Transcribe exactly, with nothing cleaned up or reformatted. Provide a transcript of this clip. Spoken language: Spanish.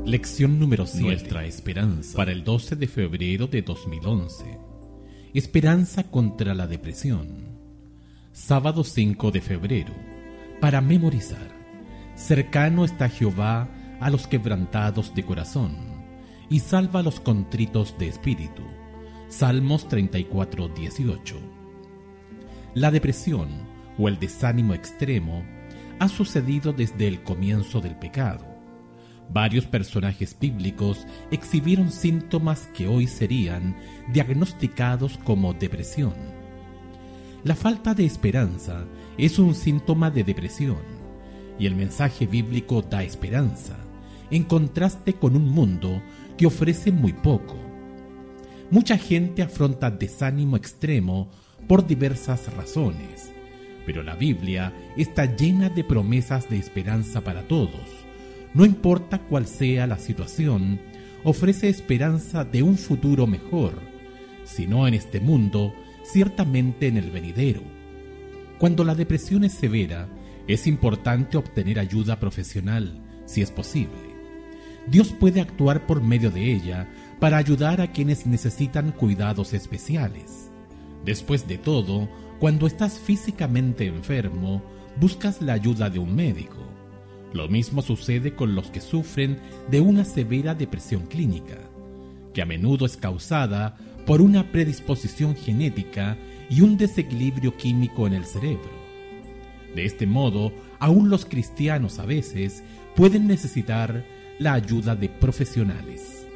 Lección número siete. Nuestra esperanza. Para el doce de febrero de dos mil once. Esperanza contra la depresión. Sábado cinco de febrero. Para memorizar. Cercano está Jehová a los quebrantados de corazón, y salva a los contritos de espíritu. Salmos treinta y cuatro, dieciocho. La depresión, o el desánimo extremo, ha sucedido desde el comienzo del pecado. Varios personajes bíblicos exhibieron síntomas que hoy serían diagnosticados como depresión. La falta de esperanza es un síntoma de depresión, y el mensaje bíblico da esperanza, en contraste con un mundo que ofrece muy poco. Mucha gente afronta desánimo extremo por diversas razones, pero la Biblia está llena de promesas de esperanza para todos. No importa cuál sea la situación, ofrece esperanza de un futuro mejor, si no en este mundo, ciertamente en el venidero. Cuando la depresión es severa, es importante obtener ayuda profesional, si es posible. Dios puede actuar por medio de ella para ayudar a quienes necesitan cuidados especiales. Después de todo, cuando estás físicamente enfermo, buscas la ayuda de un médico. Lo mismo sucede con los que sufren de una severa depresión clínica, que a menudo es causada por una predisposición genética y un desequilibrio químico en el cerebro. De este modo, aún los cristianos a veces pueden necesitar la ayuda de profesionales.